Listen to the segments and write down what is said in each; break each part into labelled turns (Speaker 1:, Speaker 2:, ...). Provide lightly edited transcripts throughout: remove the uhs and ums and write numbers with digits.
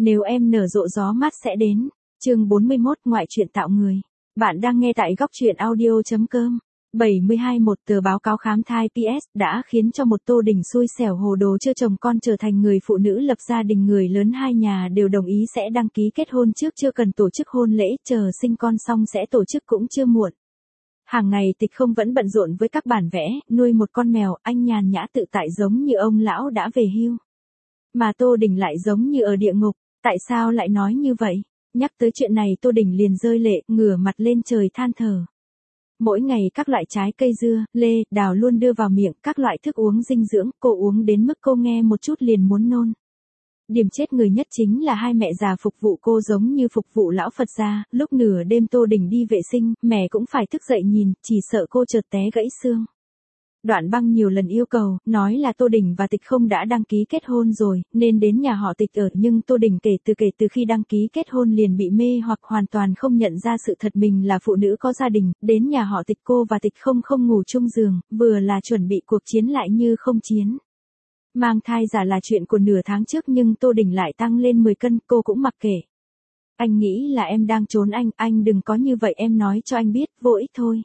Speaker 1: Nếu em nở rộ gió mát sẽ đến. Chương 41 ngoại truyện tạo người. Bạn đang nghe tại góc truyện audio.com. 72 một tờ báo cáo khám thai PS đã khiến cho một Tô Đình xui xẻo hồ đồ chưa chồng con trở thành người phụ nữ lập gia đình, người lớn hai nhà đều đồng ý sẽ đăng ký kết hôn trước, chưa cần tổ chức hôn lễ, chờ sinh con xong sẽ tổ chức cũng chưa muộn. Hàng ngày Tịch Không vẫn bận rộn với các bản vẽ, nuôi một con mèo, anh nhàn nhã tự tại giống như ông lão đã về hưu. Mà Tô Đình lại giống như ở địa ngục. Tại sao lại nói như vậy? Nhắc tới chuyện này Tô Đình liền rơi lệ, ngửa mặt lên trời than thở. Mỗi ngày các loại trái cây dưa, lê, đào luôn đưa vào miệng, các loại thức uống dinh dưỡng, cô uống đến mức cô nghe một chút liền muốn nôn. Điểm chết người nhất chính là hai mẹ già phục vụ cô giống như phục vụ lão Phật gia, lúc nửa đêm Tô Đình đi vệ sinh, mẹ cũng phải thức dậy nhìn, chỉ sợ cô chợt té gãy xương. Đoạn Băng nhiều lần yêu cầu, nói là Tô Đình và Tịch Không đã đăng ký kết hôn rồi, nên đến nhà họ Tịch ở, nhưng Tô Đình kể từ khi đăng ký kết hôn liền bị mê hoặc hoàn toàn không nhận ra sự thật mình là phụ nữ có gia đình, đến nhà họ Tịch cô và Tịch Không không ngủ chung giường, vừa là chuẩn bị cuộc chiến lại như không chiến. Mang thai giả là chuyện của nửa tháng trước nhưng Tô Đình lại tăng lên 10 cân, cô cũng mặc kệ. Anh nghĩ là em đang trốn anh đừng có như vậy, em nói cho anh biết, vô ích thôi.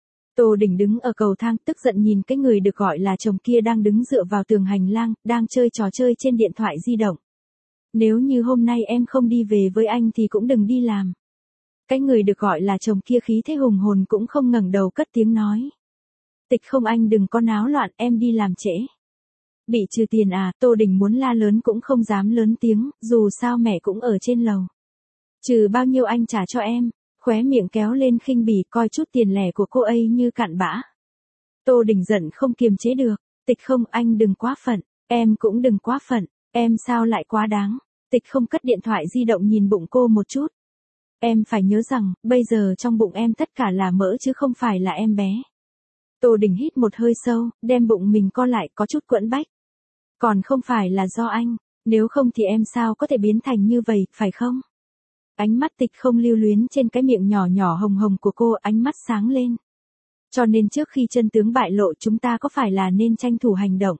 Speaker 1: Tô Đình đứng ở cầu thang tức giận nhìn cái người được gọi là chồng kia đang đứng dựa vào tường hành lang, đang chơi trò chơi trên điện thoại di động. Nếu như hôm nay em không đi về với anh thì cũng đừng đi làm. Cái người được gọi là chồng kia khí thế hùng hồn cũng không ngẩng đầu cất tiếng nói. Tịch Không, anh đừng có náo loạn, em đi làm trễ. Bị trừ tiền à? Tô Đình muốn la lớn cũng không dám lớn tiếng, dù sao mẹ cũng ở trên lầu. Trừ bao nhiêu anh trả cho em? Khóe miệng kéo lên khinh bỉ, coi chút tiền lẻ của cô ấy như cặn bã. Tô Đình giận không kiềm chế được. Tịch Không, anh đừng quá phận, em cũng đừng quá phận, em sao lại quá đáng. Tịch Không cất điện thoại di động nhìn bụng cô một chút. Em phải nhớ rằng, bây giờ trong bụng em tất cả là mỡ chứ không phải là em bé. Tô Đình hít một hơi sâu, đem bụng mình co lại, có chút quẫn bách. Còn không phải là do anh, nếu không thì em sao có thể biến thành như vậy, phải không? Ánh mắt Tịch Không lưu luyến trên cái miệng nhỏ nhỏ hồng hồng của cô, ánh mắt sáng lên. Cho nên trước khi chân tướng bại lộ chúng ta có phải là nên tranh thủ hành động?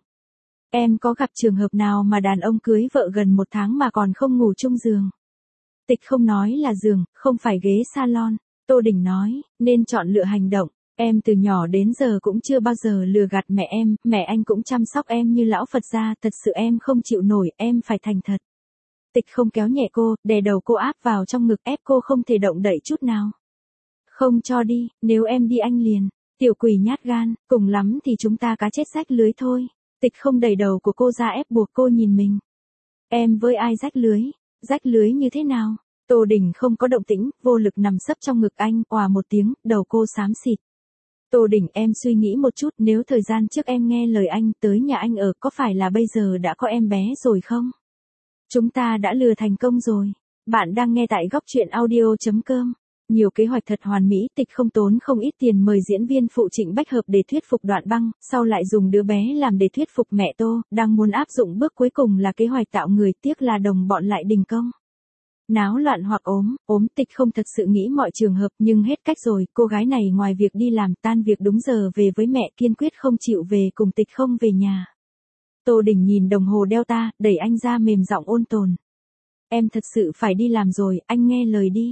Speaker 1: Em có gặp trường hợp nào mà đàn ông cưới vợ gần 1 tháng mà còn không ngủ chung giường? Tịch Không nói là giường, không phải ghế salon. Tô Đình nói, nên chọn lựa hành động. Em từ nhỏ đến giờ cũng chưa bao giờ lừa gạt mẹ em, mẹ anh cũng chăm sóc em như lão Phật gia, thật sự em không chịu nổi, em phải thành thật. Tịch Không kéo nhẹ cô, đè đầu cô áp vào trong ngực, ép cô không thể động đậy chút nào. Không cho đi, nếu em đi anh liền. Tiểu quỷ nhát gan, cùng lắm thì chúng ta cá chết rách lưới thôi. Tịch Không đẩy đầu của cô ra ép buộc cô nhìn mình. Em với ai rách lưới? Rách lưới như thế nào? Tô Đình không có động tĩnh, vô lực nằm sấp trong ngực anh, òa một tiếng, đầu cô xám xịt. Tô Đình, em suy nghĩ một chút, nếu thời gian trước em nghe lời anh tới nhà anh ở, có phải là bây giờ đã có em bé rồi không? Chúng ta đã lừa thành công rồi. Bạn đang nghe tại góc truyện audio.com. Nhiều kế hoạch thật hoàn mỹ, Tịch Không tốn không ít tiền mời diễn viên phụ Trịnh Bách Hợp để thuyết phục Đoạn Băng, sau lại dùng đứa bé làm để thuyết phục mẹ Tô, đang muốn áp dụng bước cuối cùng là kế hoạch tạo người, tiếc là đồng bọn lại đình công. Náo loạn hoặc ốm, Tịch Không thật sự nghĩ mọi trường hợp, nhưng hết cách rồi, cô gái này ngoài việc đi làm, tan việc đúng giờ về với mẹ, kiên quyết không chịu về cùng Tịch Không về nhà. Tô Đình nhìn đồng hồ đeo ta, đẩy anh ra mềm giọng ôn tồn. Em thật sự phải đi làm rồi, anh nghe lời đi.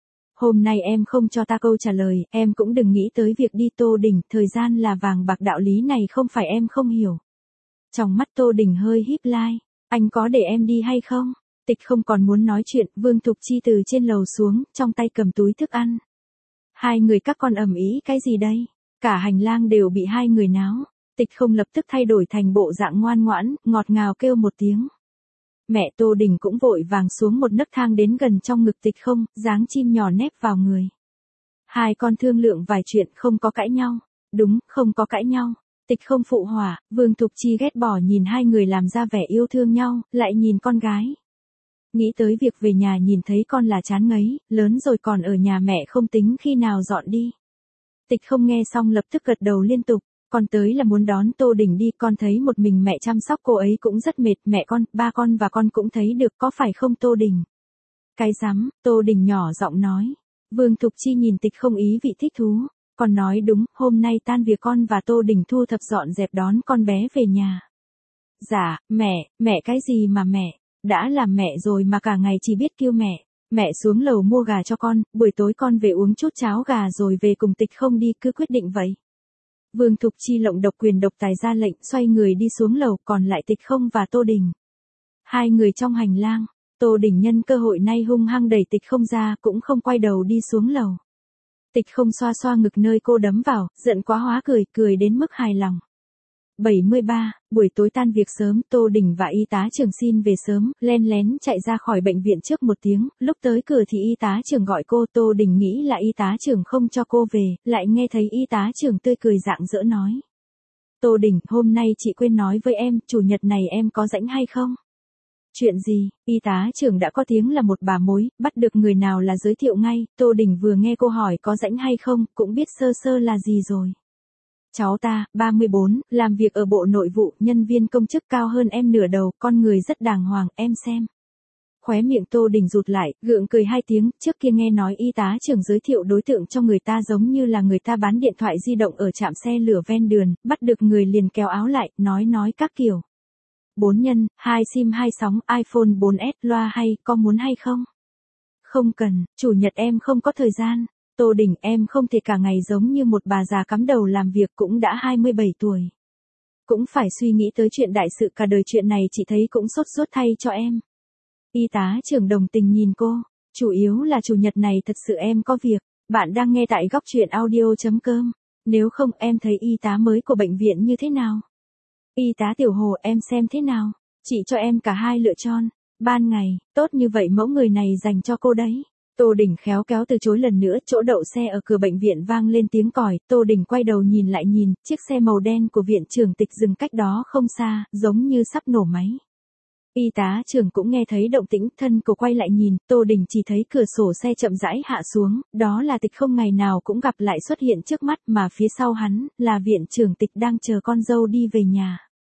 Speaker 1: Hôm nay em không cho ta câu trả lời, em cũng đừng nghĩ tới việc đi. Tô Đình, thời gian là vàng bạc, đạo lý này không phải em không hiểu. Trong mắt Tô Đình hơi híp lai, anh có để em đi hay không? Tịch Không còn muốn nói chuyện, Vương Thục Chi từ trên lầu xuống, trong tay cầm túi thức ăn. Hai người các con ầm ĩ cái gì đây? Cả hành lang đều bị hai người náo. Tịch Không lập tức thay đổi thành bộ dạng ngoan ngoãn, ngọt ngào kêu một tiếng. Mẹ Tô Đình cũng vội vàng xuống một nấc thang đến gần trong ngực Tịch Không, dáng chim nhỏ nép vào người. Hai con thương lượng vài chuyện, không có cãi nhau. Đúng, không có cãi nhau. Tịch Không phụ họa, Vương Thục Chi ghét bỏ nhìn hai người làm ra vẻ yêu thương nhau, lại nhìn con gái. Nghĩ tới việc về nhà nhìn thấy con là chán ngấy, lớn rồi còn ở nhà mẹ không tính khi nào dọn đi. Tịch Không nghe xong lập tức gật đầu liên tục. Con tới là muốn đón Tô Đình đi, con thấy một mình mẹ chăm sóc cô ấy cũng rất mệt, mẹ con, ba con và con cũng thấy được, có phải không Tô Đình? Cái rắm, Tô Đình nhỏ giọng nói. Vương Thục Chi nhìn Tịch Không ý vị thích thú. Con nói đúng, hôm nay tan việc con và Tô Đình thu thập dọn dẹp đón con bé về nhà. Dạ, mẹ cái gì mà mẹ? đã làm mẹ rồi mà cả ngày chỉ biết kêu mẹ. Mẹ xuống lầu mua gà cho con, buổi tối con về uống chút cháo gà rồi về cùng Tịch Không đi, cứ quyết định vậy. Vương Thục Chi lộng độc quyền độc tài ra lệnh, xoay người đi xuống lầu, còn lại Tịch Không và Tô Đình. Hai người trong hành lang, Tô Đình nhân cơ hội này hung hăng đẩy Tịch Không ra, cũng không quay đầu đi xuống lầu. Tịch Không xoa xoa ngực nơi cô đấm vào, giận quá hóa cười đến mức hài lòng. 73, buổi tối tan việc sớm, Tô Đình và y tá trưởng xin về sớm, len lén chạy ra khỏi bệnh viện trước một tiếng, lúc tới cửa thì y tá trưởng gọi cô, Tô Đình nghĩ là y tá trưởng không cho cô về, lại nghe thấy y tá trưởng tươi cười rạng rỡ nói. Tô Đình, hôm nay chị quên nói với em, chủ nhật này em có rảnh hay không? Chuyện gì? Y tá trưởng đã có tiếng là một bà mối, bắt được người nào là giới thiệu ngay, Tô Đình vừa nghe cô hỏi có rảnh hay không, cũng biết sơ sơ là gì rồi. Cháu ta, 34, làm việc ở Bộ Nội vụ, nhân viên công chức cao hơn em nửa đầu, con người rất đàng hoàng, em xem. Khóe miệng Tô Đình rụt lại, gượng cười hai tiếng, trước kia nghe nói y tá trưởng giới thiệu đối tượng cho người ta giống như là người ta bán điện thoại di động ở trạm xe lửa ven đường, bắt được người liền kéo áo lại, nói các kiểu. 4 nhân, 2 sim 2 sóng, iPhone 4S, loa hay, có muốn hay không? Không cần, chủ nhật em không có thời gian. Tô Đình, em không thể cả ngày giống như một bà già cắm đầu làm việc, cũng đã 27 tuổi. Cũng phải suy nghĩ tới chuyện đại sự cả đời, chuyện này chị thấy cũng sốt ruột thay cho em. Y tá trưởng đồng tình nhìn cô, chủ yếu là chủ nhật này thật sự em có việc. Bạn đang nghe tại góc truyện audio.com. Nếu không em thấy y tá mới của bệnh viện như thế nào? Y tá Tiểu Hồ, em xem thế nào? Chị cho em cả hai lựa chọn. Ban ngày, tốt như vậy mẫu người này dành cho cô đấy. Tô Đình khéo kéo từ chối lần nữa, chỗ đậu xe ở cửa bệnh viện vang lên tiếng còi, Tô Đình quay đầu nhìn lại nhìn, chiếc xe màu đen của viện trưởng Tịch dừng cách đó không xa, giống như sắp nổ máy. Y tá trưởng cũng nghe thấy động tĩnh, thân cô quay lại nhìn, Tô Đình chỉ thấy cửa sổ xe chậm rãi hạ xuống, đó là Tịch Không ngày nào cũng gặp lại xuất hiện trước mắt, mà phía sau hắn, là viện trưởng Tịch đang chờ con dâu đi về nhà.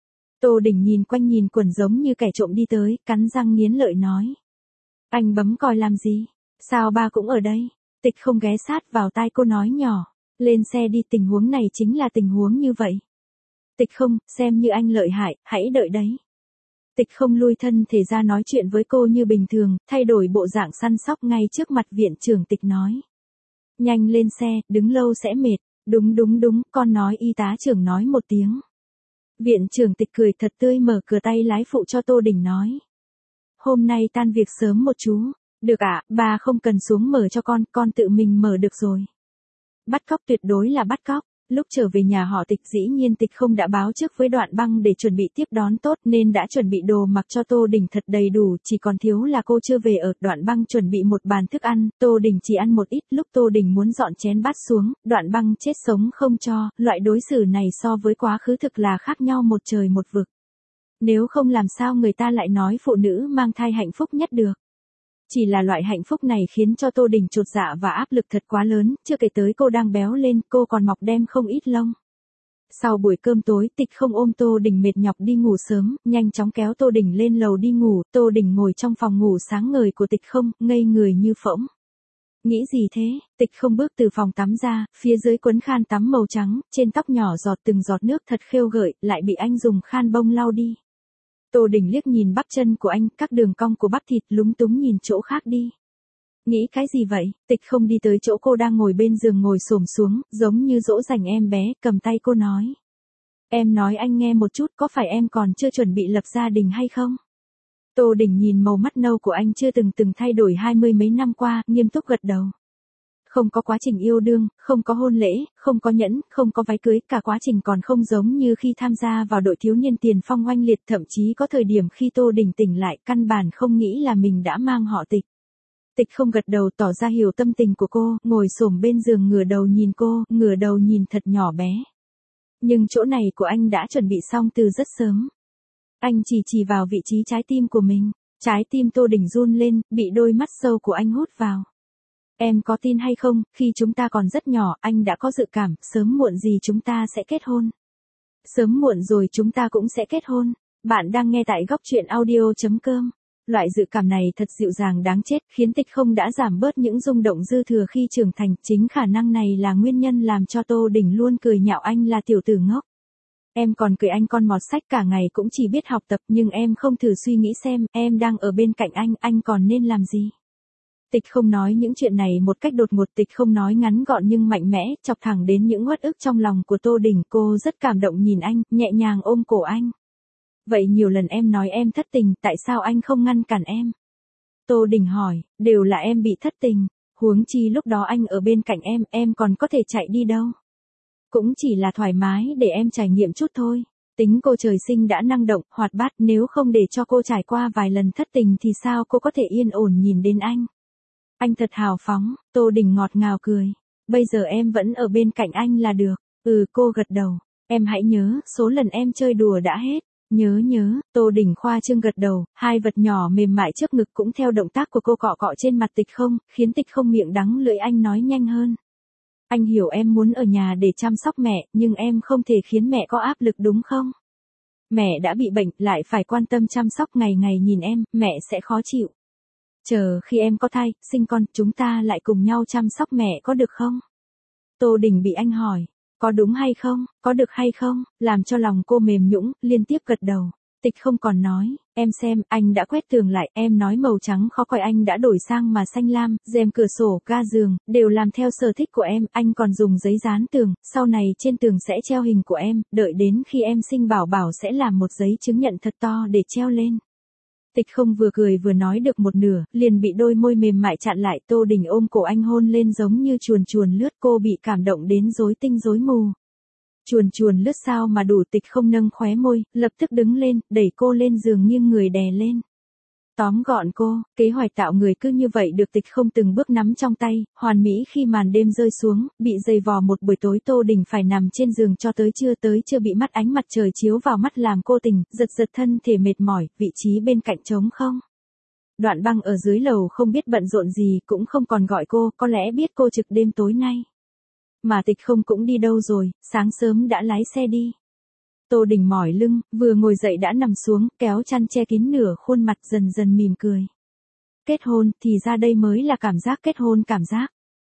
Speaker 1: Tô Đình nhìn quanh nhìn quẩn giống như kẻ trộm đi tới, cắn răng nghiến lợi nói. Anh bấm còi làm gì? Sao ba cũng ở đây? Tịch Không ghé sát vào tai cô nói nhỏ. Lên xe đi, tình huống này chính là tình huống như vậy. Tịch Không, xem như anh lợi hại, hãy đợi đấy. Tịch Không lui thân thể ra nói chuyện với cô như bình thường, thay đổi bộ dạng săn sóc ngay trước mặt viện trưởng Tịch nói. Nhanh lên xe, đứng lâu sẽ mệt. Đúng, con nói, y tá trưởng nói một tiếng. Viện trưởng Tịch cười thật tươi, mở cửa tay lái phụ cho Tô Đình nói. Hôm nay tan việc sớm một chú. Được ạ, bà không cần xuống mở cho con tự mình mở được rồi. Bắt cóc tuyệt đối là bắt cóc. Lúc trở về nhà họ Tịch dĩ nhiên Tịch Không đã báo trước với Đoạn Băng để chuẩn bị tiếp đón tốt nên đã chuẩn bị đồ mặc cho Tô Đình thật đầy đủ, chỉ còn thiếu là cô chưa về ở. Đoạn Băng chuẩn bị một bàn thức ăn, Tô Đình chỉ ăn một ít, lúc Tô Đình muốn dọn chén bát xuống, Đoạn Băng chết sống không cho, loại đối xử này so với quá khứ thực là khác nhau một trời một vực. Nếu không làm sao người ta lại nói phụ nữ mang thai hạnh phúc nhất được. Chỉ là loại hạnh phúc này khiến cho Tô Đình chột dạ và áp lực thật quá lớn, chưa kể tới cô đang béo lên, cô còn mọc đem không ít lông. Sau buổi cơm tối, Tịch Không ôm Tô Đình mệt nhọc đi ngủ sớm, nhanh chóng kéo Tô Đình lên lầu đi ngủ, Tô Đình ngồi trong phòng ngủ sáng ngời của Tịch Không, ngây người như phỗng. Nghĩ gì thế? Tịch Không bước từ phòng tắm ra, phía dưới quấn khăn tắm màu trắng, trên tóc nhỏ giọt từng giọt nước thật khêu gợi, lại bị anh dùng khăn bông lau đi. Tô Đình liếc nhìn bắp chân của anh, các đường cong của bắp thịt, lúng túng nhìn chỗ khác đi. Nghĩ cái gì vậy? Tịch Không đi tới chỗ cô đang ngồi bên giường, ngồi xổm xuống, giống như dỗ dành em bé, cầm tay cô nói. Em nói anh nghe một chút, có phải em còn chưa chuẩn bị lập gia đình hay không? Tô Đình nhìn màu mắt nâu của anh chưa từng thay đổi 20 mấy năm qua, nghiêm túc gật đầu. Không có quá trình yêu đương, không có hôn lễ, không có nhẫn, không có váy cưới, cả quá trình còn không giống như khi tham gia vào đội thiếu niên tiền phong oanh liệt, thậm chí có thời điểm khi Tô Đình tỉnh lại, căn bản không nghĩ là mình đã mang họ Tịch. Tịch Không gật đầu tỏ ra hiểu tâm tình của cô, ngồi xổm bên giường ngửa đầu nhìn cô, ngửa đầu nhìn thật nhỏ bé. Nhưng chỗ này của anh đã chuẩn bị xong từ rất sớm. Anh chỉ vào vị trí trái tim của mình, trái tim Tô Đình run lên, bị đôi mắt sâu của anh hút vào. Em có tin hay không, khi chúng ta còn rất nhỏ, anh đã có dự cảm, sớm muộn gì chúng ta sẽ kết hôn. Sớm muộn rồi chúng ta cũng sẽ kết hôn. Bạn đang nghe tại góc truyện audio.com. Loại dự cảm này thật dịu dàng đáng chết, khiến Tịch Không đã giảm bớt những rung động dư thừa khi trưởng thành, chính khả năng này là nguyên nhân làm cho Tô Đình luôn cười nhạo anh là tiểu tử ngốc. Em còn cười anh con mọt sách cả ngày cũng chỉ biết học tập nhưng em không thử suy nghĩ xem em đang ở bên cạnh anh còn nên làm gì. Tịch không nói những chuyện này một cách đột ngột, Tịch không nói ngắn gọn nhưng mạnh mẽ, chọc thẳng đến những uất ức trong lòng của Tô Đình. Cô rất cảm động nhìn anh, nhẹ nhàng ôm cổ anh. Vậy nhiều lần em nói em thất tình, tại sao anh không ngăn cản em? Tô Đình hỏi, đều là em bị thất tình, huống chi lúc đó anh ở bên cạnh em còn có thể chạy đi đâu. Cũng chỉ là thoải mái để em trải nghiệm chút thôi. Tính cô trời sinh đã năng động, hoạt bát, nếu không để cho cô trải qua vài lần thất tình thì sao cô có thể yên ổn nhìn đến anh. Anh thật hào phóng, Tô Đình ngọt ngào cười. Bây giờ em vẫn ở bên cạnh anh là được. Cô gật đầu. Em hãy nhớ, số lần em chơi đùa đã hết. Nhớ, Tô Đình khoa trương gật đầu, hai vật nhỏ mềm mại trước ngực cũng theo động tác của cô cọ cọ trên mặt Tịch không, khiến Tịch không miệng đắng lưỡi. Anh nói nhanh hơn. Anh hiểu em muốn ở nhà để chăm sóc mẹ, nhưng em không thể khiến mẹ có áp lực đúng không? Mẹ đã bị bệnh, lại phải quan tâm chăm sóc ngày ngày nhìn em, mẹ sẽ khó chịu. Chờ khi em có thai, sinh con, chúng ta lại cùng nhau chăm sóc mẹ có được không? Tô Đình bị anh hỏi, có đúng hay không, có được hay không, làm cho lòng cô mềm nhũn, liên tiếp gật đầu. Tịch không còn nói, em xem, anh đã quét tường lại, em nói màu trắng khó coi anh đã đổi sang mà xanh lam, rèm cửa sổ, ga giường, đều làm theo sở thích của em, anh còn dùng giấy dán tường, sau này trên tường sẽ treo hình của em, đợi đến khi em sinh bảo bảo sẽ làm một giấy chứng nhận thật to để treo lên. Tịch không vừa cười vừa nói được một nửa, liền bị đôi môi mềm mại chặn lại. Tô Đình ôm cổ anh hôn lên giống như chuồn chuồn lướt, cô bị cảm động đến rối tinh rối mù. Chuồn chuồn lướt sao mà đủ. Tịch không nâng khóe môi, lập tức đứng lên, đẩy cô lên giường nghiêng người đè lên. Tóm gọn cô, kế hoạch tạo người cứ như vậy được Tịch không từng bước nắm trong tay, hoàn mỹ. Khi màn đêm rơi xuống, bị dày vò một buổi tối, Tô Đình phải nằm trên giường cho tới trưa bị mắt ánh mặt trời chiếu vào mắt làm cô tỉnh, giật thân thể mệt mỏi, vị trí bên cạnh trống không. Đoạn Băng ở dưới lầu không biết bận rộn gì, cũng không còn gọi cô, có lẽ biết cô trực đêm tối nay. Mà Tịch không cũng đi đâu rồi, sáng sớm đã lái xe đi. Tô Đình mỏi lưng, vừa ngồi dậy đã nằm xuống, kéo chăn che kín nửa khuôn mặt, dần dần mỉm cười. Kết hôn, thì ra đây mới là cảm giác kết hôn, cảm giác.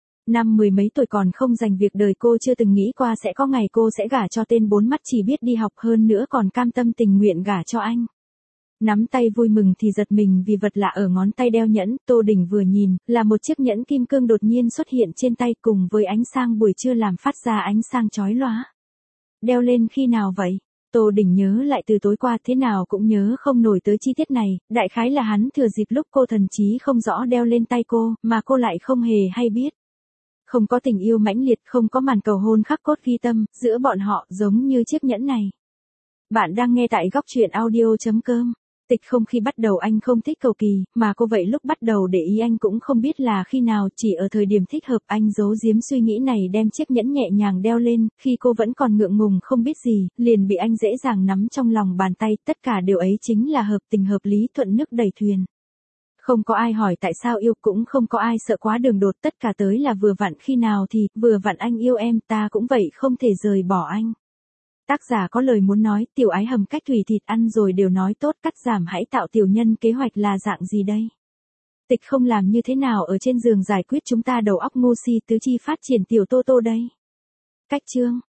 Speaker 1: Năm mười mấy tuổi còn không dành việc đời, cô chưa từng nghĩ qua sẽ có ngày cô sẽ gả cho tên bốn mắt, chỉ biết đi học, hơn nữa còn cam tâm tình nguyện gả cho anh. Nắm tay vui mừng thì giật mình vì vật lạ ở ngón tay đeo nhẫn. Tô Đình vừa nhìn, là một chiếc nhẫn kim cương đột nhiên xuất hiện trên tay, cùng với ánh sáng buổi trưa làm phát ra ánh sáng chói lóa. Đeo lên khi nào vậy? Tô Đình nhớ lại từ tối qua, thế nào cũng nhớ không nổi tới chi tiết này, đại khái là hắn thừa dịp lúc cô thần trí không rõ đeo lên tay cô, mà cô lại không hề hay biết. Không có tình yêu mãnh liệt, không có màn cầu hôn khắc cốt ghi tâm, giữa bọn họ giống như chiếc nhẫn này. Bạn đang nghe tại góc truyện audio.com. Tịch không khi bắt đầu anh không thích cầu kỳ, mà cô vậy lúc bắt đầu để ý anh cũng không biết là khi nào, chỉ ở thời điểm thích hợp anh giấu giếm suy nghĩ này đem chiếc nhẫn nhẹ nhàng đeo lên, khi cô vẫn còn ngượng ngùng không biết gì, liền bị anh dễ dàng nắm trong lòng bàn tay, tất cả điều ấy chính là hợp tình hợp lý, thuận nước đẩy thuyền. Không có ai hỏi tại sao yêu, cũng không có ai sợ quá đường đột, tất cả tới là vừa vặn, khi nào thì, vừa vặn anh yêu em, ta cũng vậy, không thể rời bỏ anh. Tác giả có lời muốn nói, tiểu ái hầm cách thủy thịt ăn rồi đều nói tốt, cắt giảm hãy tạo tiểu nhân, kế hoạch là dạng gì đây? Tịch không làm như thế nào ở trên giường giải quyết chúng ta đầu óc ngu si tứ chi phát triển tiểu Tô Tô đây? Cách chương